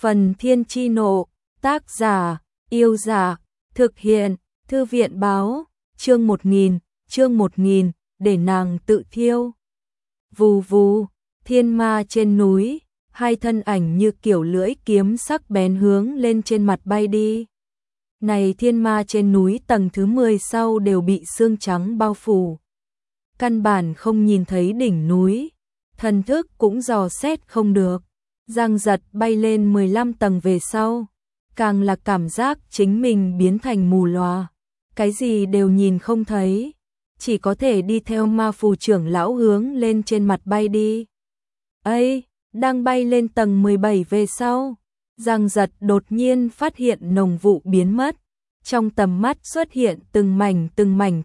Phần Thiên Chi Nộ, tác giả, Yêu Giả, thực hiện, Thư viện Báo, chương 1000, để nàng tự thiêu. Vù vù, thiên ma trên núi, hai thân ảnh như kiểu lưỡi kiếm sắc bén hướng lên trên mặt bay đi. Này thiên ma trên núi tầng thứ 10 sau đều bị sương trắng bao phủ. Căn bản không nhìn thấy đỉnh núi, thần thức cũng dò xét không được. Giang Giật bay lên 15 tầng về sau, càng là cảm giác chính mình biến thành mù lòa, cái gì đều nhìn không thấy, chỉ có thể đi theo ma phù trưởng lão hướng lên trên mặt bay đi. Ây, đang bay lên tầng 17 về sau, Giang Giật đột nhiên phát hiện nồng vụ biến mất, trong tầm mắt xuất hiện từng mảnh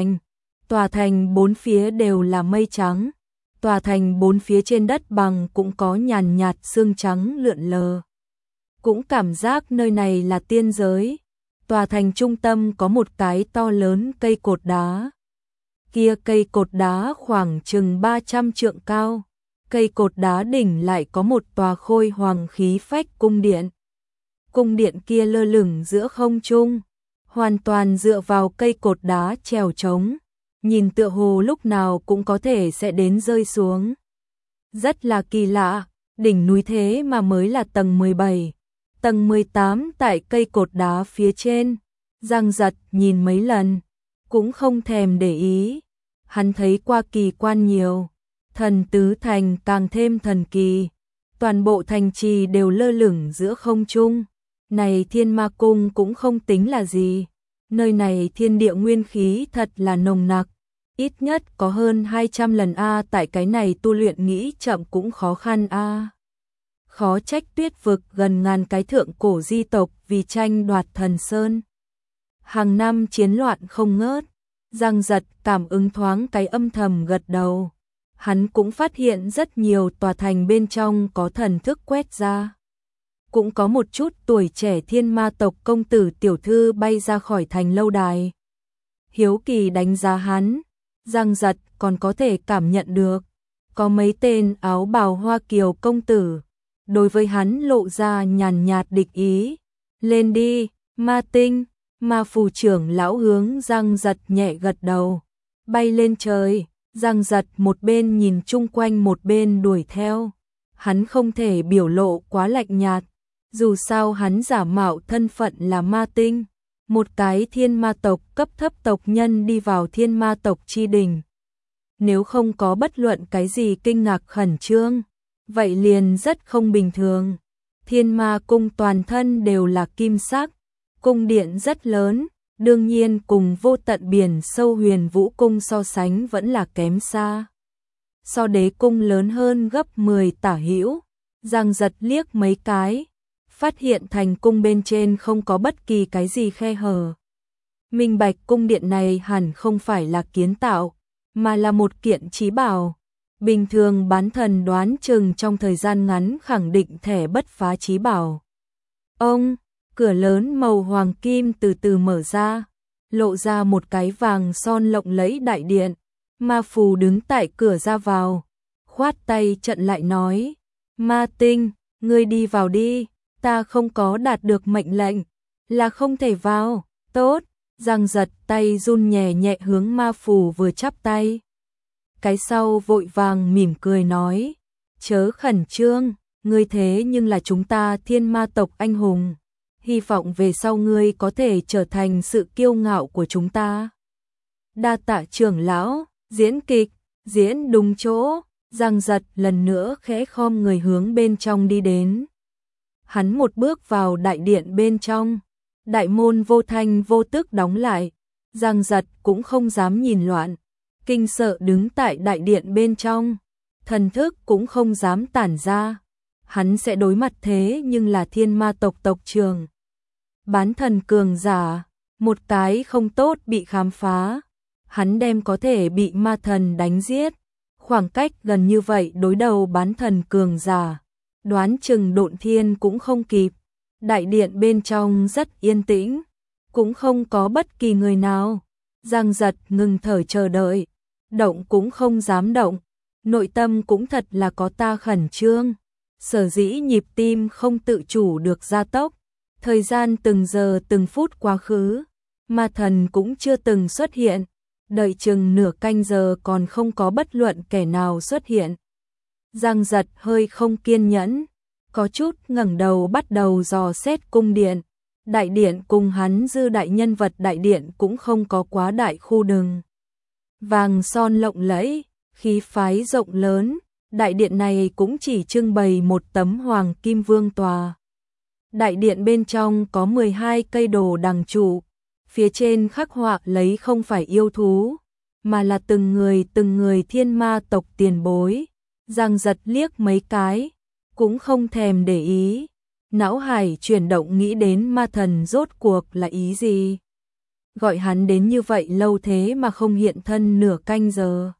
tòa thành bốn phía đều là mây trắng. Tòa thành bốn phía trên đất bằng cũng có nhàn nhạt sương trắng lượn lờ. Cũng cảm giác nơi này là tiên giới. Tòa thành trung tâm có một cái to lớn cây cột đá. Kia cây cột đá khoảng chừng 300 trượng cao. Cây cột đá đỉnh lại có một tòa khôi hoàng khí phách cung điện. Cung điện kia lơ lửng giữa không trung, hoàn toàn dựa vào cây cột đá trèo trống. Nhìn tựa hồ lúc nào cũng có thể sẽ đến rơi xuống. Rất là kỳ lạ, đỉnh núi thế mà mới là tầng 17, tầng 18 tại cây cột đá phía trên. Giang Giật nhìn mấy lần, cũng không thèm để ý. Hắn thấy qua kỳ quan nhiều, thần tứ thành càng thêm thần kỳ. Toàn bộ thành trì đều lơ lửng giữa không trung. Này thiên ma cung cũng không tính là gì. Nơi này thiên địa nguyên khí thật là nồng nặc, ít nhất có hơn 200 lần a, tại cái này tu luyện nghĩ chậm cũng khó khăn a. Khó trách Tuyết vực gần ngàn cái thượng cổ di tộc vì tranh đoạt thần sơn. Hàng năm chiến loạn không ngớt. Giang Giật cảm ứng thoáng cái âm thầm gật đầu. Hắn cũng phát hiện rất nhiều tòa thành bên trong có thần thức quét ra. Cũng có một chút tuổi trẻ thiên ma tộc công tử tiểu thư bay ra khỏi thành lâu đài. Hiếu kỳ đánh giá hắn, Giang Giật còn có thể cảm nhận được. Có mấy tên áo bào hoa kiều công tử, đối với hắn lộ ra nhàn nhạt địch ý. Lên đi, ma tinh, ma phù trưởng lão hướng Giang Giật nhẹ gật đầu. Bay lên trời, Giang Giật một bên nhìn chung quanh một bên đuổi theo. Hắn không thể biểu lộ quá lạnh nhạt. Dù sao hắn giả mạo thân phận là ma tinh, một cái thiên ma tộc cấp thấp tộc nhân đi vào thiên ma tộc chi đỉnh. Nếu không có bất luận cái gì kinh ngạc khẩn trương, vậy liền rất không bình thường. Thiên ma cung toàn thân đều là kim sắc, cung điện rất lớn, đương nhiên cùng vô tận biển sâu Huyền Vũ cung so sánh vẫn là kém xa. So đế cung lớn hơn gấp 10 tả hữu. Giang Giật liếc mấy cái, phát hiện thành cung bên trên không có bất kỳ cái gì khe hở. Minh bạch cung điện này hẳn không phải là kiến tạo, mà là một kiện chí bảo. Bình thường bán thần đoán chừng trong thời gian ngắn khẳng định thẻ bất phá chí bảo. Ông, cửa lớn màu hoàng kim từ từ mở ra, lộ ra một cái vàng son lộng lẫy đại điện. Ma phù đứng tại cửa ra vào, khoát tay trận lại nói, ma tinh, ngươi đi vào đi. Ta không có đạt được mệnh lệnh, là không thể vào. Tốt, Giang Giật tay run nhẹ nhẹ hướng ma phù vừa chắp tay. Cái sau vội vàng mỉm cười nói, chớ khẩn trương, ngươi thế nhưng là chúng ta thiên ma tộc anh hùng. Hy vọng về sau ngươi có thể trở thành sự kiêu ngạo của chúng ta. Đa tạ trưởng lão, diễn kịch, diễn đúng chỗ. Giang Giật lần nữa khẽ khom người hướng bên trong đi đến. Hắn một bước vào đại điện bên trong, đại môn vô thanh vô tức đóng lại. Giang Giật cũng không dám nhìn loạn, kinh sợ đứng tại đại điện bên trong, thần thức cũng không dám tản ra. Hắn sẽ đối mặt thế nhưng là thiên ma tộc tộc trưởng, bán thần cường giả, một cái không tốt bị khám phá, hắn đem có thể bị ma thần đánh giết. Khoảng cách gần như vậy đối đầu bán thần cường giả, đoán chừng độn thiên cũng không kịp. Đại điện bên trong rất yên tĩnh, cũng không có bất kỳ người nào. Giang Giật ngừng thở chờ đợi, động cũng không dám động, nội tâm cũng thật là có ta khẩn trương. Sở dĩ nhịp tim không tự chủ được gia tốc, thời gian từng giờ từng phút quá khứ, ma thần cũng chưa từng xuất hiện, đợi chừng nửa canh giờ còn không có bất luận kẻ nào xuất hiện. Giang Giật hơi không kiên nhẫn, có chút ngẩng đầu bắt đầu dò xét cung điện. Đại điện cùng hắn dư đại nhân vật đại điện cũng không có quá đại khu đường. Vàng son lộng lẫy, khí phái rộng lớn, đại điện này cũng chỉ trưng bày một tấm hoàng kim vương tòa. Đại điện bên trong có 12 cây đồ đằng trụ, phía trên khắc họa lấy không phải yêu thú, mà là từng người thiên ma tộc tiền bối. Giang Giật liếc mấy cái, cũng không thèm để ý. Não hải chuyển động nghĩ đến ma thần rốt cuộc là ý gì. Gọi hắn đến như vậy lâu thế mà không hiện thân nửa canh giờ.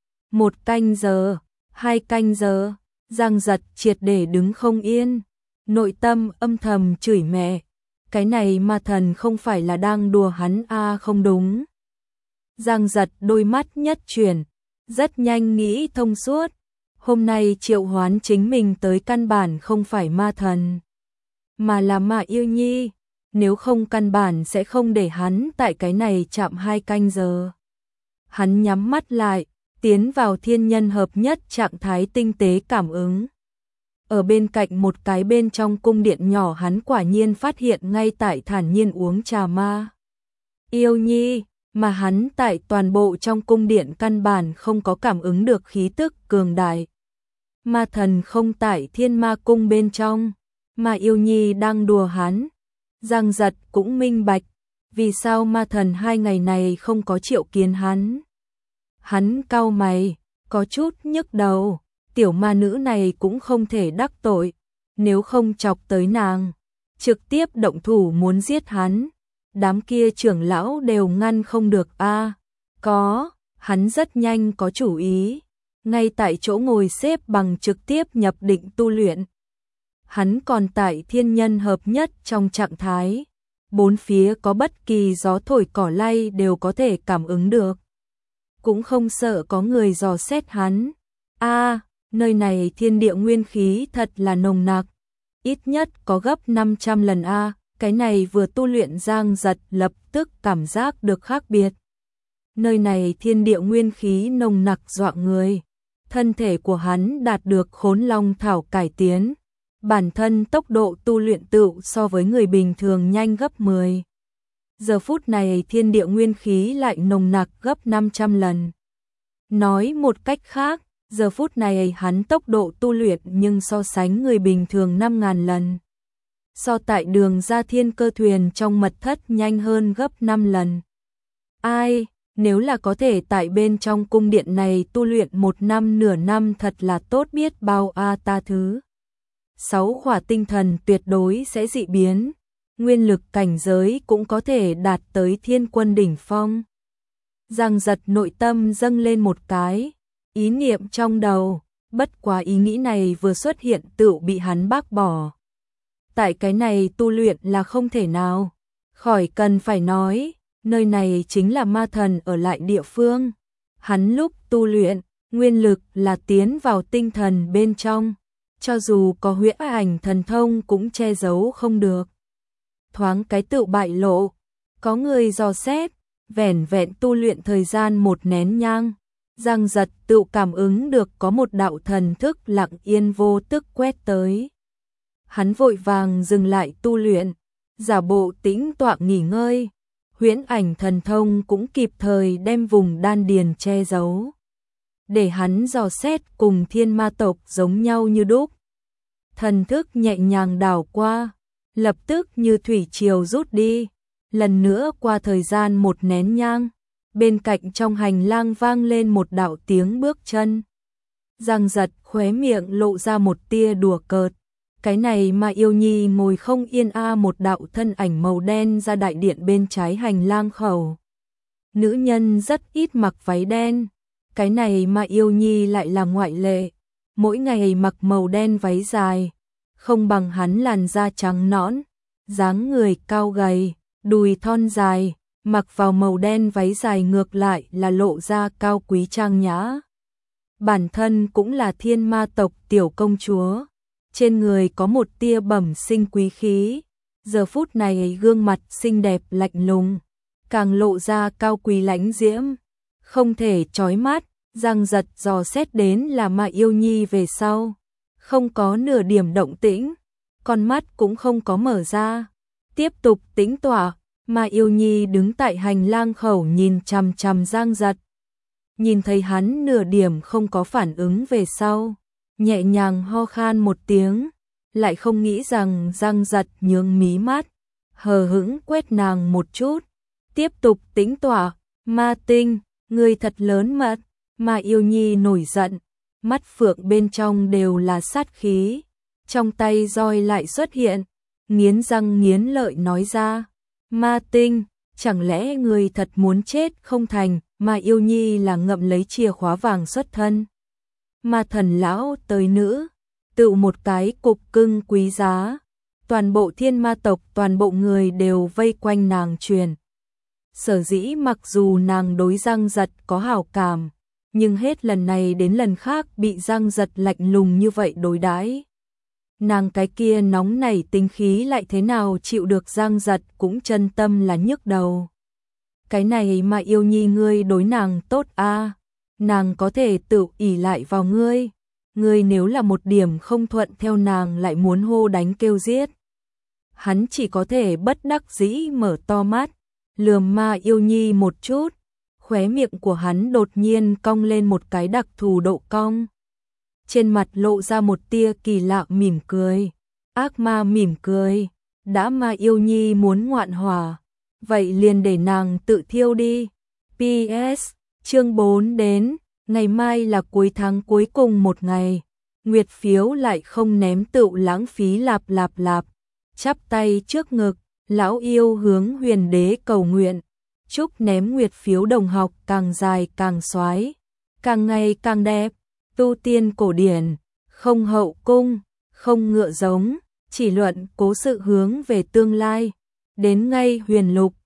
1 canh giờ, 2 canh giờ, Giang Giật triệt để đứng không yên. Nội tâm âm thầm chửi mẹ, cái này ma thần không phải là đang đùa hắn không đúng. Giang Giật đôi mắt nhất chuyển, rất nhanh nghĩ thông suốt. Hôm nay triệu hoán chính mình tới căn bản không phải ma thần, mà là Ma Yêu Nhi, nếu không căn bản sẽ không để hắn tại cái này chạm 2 canh giờ. Hắn nhắm mắt lại, tiến vào thiên nhân hợp nhất trạng thái tinh tế cảm ứng. Ở bên cạnh một cái bên trong cung điện nhỏ hắn quả nhiên phát hiện ngay tại thản nhiên uống trà Ma Yêu Nhi, mà hắn tại toàn bộ trong cung điện căn bản không có cảm ứng được khí tức cường đại. Ma thần không tại thiên ma cung bên trong, Ma Yêu Nhi đang đùa hắn. Giang Giật cũng minh bạch, vì sao ma thần 2 ngày này không có triệu kiến hắn. Hắn cau mày, có chút nhức đầu, tiểu ma nữ này cũng không thể đắc tội, nếu không chọc tới nàng, trực tiếp động thủ muốn giết hắn. Đám kia trưởng lão đều ngăn không được có, hắn rất nhanh có chủ ý, ngay tại chỗ ngồi xếp bằng trực tiếp nhập định tu luyện. Hắn còn tại thiên nhân hợp nhất trong trạng thái, bốn phía có bất kỳ gió thổi cỏ lay đều có thể cảm ứng được. Cũng không sợ có người dò xét hắn. Nơi này thiên địa nguyên khí thật là nồng nặc, ít nhất có gấp 500 lần cái này vừa tu luyện Giang Giật lập tức cảm giác được khác biệt. Nơi này thiên địa nguyên khí nồng nặc dọa người, thân thể của hắn đạt được Khốn Long thảo cải tiến. Bản thân tốc độ tu luyện tựu so với người bình thường nhanh gấp 10. Giờ phút này thiên địa nguyên khí lại nồng nặc gấp 500 lần. Nói một cách khác, giờ phút này hắn tốc độ tu luyện nhưng so sánh người bình thường 5.000 lần. So tại đường ra thiên cơ thuyền trong mật thất nhanh hơn gấp 5 lần. Nếu là có thể tại bên trong cung điện này tu luyện 1 năm nửa năm thật là tốt biết bao ta thứ. 6 khỏa tinh thần tuyệt đối sẽ dị biến, nguyên lực cảnh giới cũng có thể đạt tới thiên quân đỉnh phong. Giang Giật nội tâm dâng lên một cái ý niệm trong đầu, bất quá ý nghĩ này vừa xuất hiện tựu bị hắn bác bỏ. Tại cái này tu luyện là không thể nào, khỏi cần phải nói, nơi này chính là ma thần ở lại địa phương. Hắn lúc tu luyện, nguyên lực là tiến vào tinh thần bên trong, cho dù có huyễn ảnh thần thông cũng che giấu không được. Thoáng cái tựu bại lộ, có người dò xét, vẻn vẹn tu luyện thời gian 1 nén nhang, Giang Giật tựu cảm ứng được có một đạo thần thức lặng yên vô tức quét tới. Hắn vội vàng dừng lại tu luyện, giả bộ tĩnh tọa nghỉ ngơi, huyễn ảnh thần thông cũng kịp thời đem vùng đan điền che giấu, để hắn dò xét cùng thiên ma tộc giống nhau như đúc. Thần thức nhẹ nhàng đảo qua, lập tức như thủy triều rút đi. Lần nữa qua thời gian 1 nén nhang, bên cạnh trong hành lang vang lên một đạo tiếng bước chân. Giang Giật khóe miệng lộ ra một tia đùa cợt. Cái này Ma Yêu Nhi ngồi không yên một đạo thân ảnh màu đen ra đại điện bên trái hành lang khẩu. Nữ nhân rất ít mặc váy đen, cái này Ma Yêu Nhi lại là ngoại lệ, mỗi ngày mặc màu đen váy dài, không bằng hắn làn da trắng nõn, dáng người cao gầy, đùi thon dài, mặc vào màu đen váy dài ngược lại là lộ ra cao quý trang nhã. Bản thân cũng là thiên ma tộc tiểu công chúa, trên người có một tia bẩm sinh quý khí. Giờ phút này gương mặt xinh đẹp lạnh lùng, càng lộ ra cao quý lãnh diễm, không thể chói mắt. Giang Giật dò xét đến là Ma Yêu Nhi về sau, không có nửa điểm động tĩnh, con mắt cũng không có mở ra, tiếp tục tĩnh tọa. Ma Yêu Nhi đứng tại hành lang khẩu nhìn chằm chằm Giang Giật, nhìn thấy hắn nửa điểm không có phản ứng về sau, nhẹ nhàng ho khan một tiếng, lại không nghĩ rằng Giang Giật nhướng mí mắt, hờ hững quét nàng một chút, tiếp tục tĩnh tọa. Ma Tinh, ngươi thật lớn mật. Ma Yêu Nhi nổi giận, mắt phượng bên trong đều là sát khí, trong tay roi lại xuất hiện, nghiến răng nghiến lợi nói ra: Ma Tinh, chẳng lẽ ngươi thật muốn chết không thành? Ma Yêu Nhi là ngậm lấy chìa khóa vàng xuất thân. Ma Thần lão tới nữ, tự một cái cục cưng quý giá, toàn bộ thiên ma tộc, toàn bộ người đều vây quanh nàng truyền. Sở dĩ mặc dù nàng đối Giang Giật có hảo cảm, nhưng hết lần này đến lần khác bị Giang Giật lạnh lùng như vậy đối đãi. Nàng cái kia nóng nảy tính khí lại thế nào chịu được Giang Giật cũng chân tâm là nhức đầu. Cái này Ma Yêu Nhi ngươi đối nàng tốt a, nàng có thể tự ỷ lại vào ngươi. Ngươi nếu là một điểm không thuận theo nàng lại muốn hô đánh kêu giết. Hắn chỉ có thể bất đắc dĩ mở to mắt, lườm Ma Yêu Nhi một chút. Khóe miệng của hắn đột nhiên cong lên một cái đặc thù độ cong. Trên mặt lộ ra một tia kỳ lạ mỉm cười. Ác ma mỉm cười. Đã Ma Yêu Nhi muốn ngoạn hỏa, vậy liền để nàng tự thiêu đi. PS, chương 4 đến, ngày mai là cuối tháng cuối cùng một ngày. Nguyệt phiếu lại không ném tựu lãng phí lạp lạp lạp. Chắp tay trước ngực, lão yêu hướng Huyền Đế cầu nguyện. Chúc ném nguyệt phiếu đồng học càng dài càng xoái, càng ngày càng đẹp, tu tiên cổ điển, không hậu cung, không ngựa giống, chỉ luận cố sự hướng về tương lai, đến ngay huyền lục.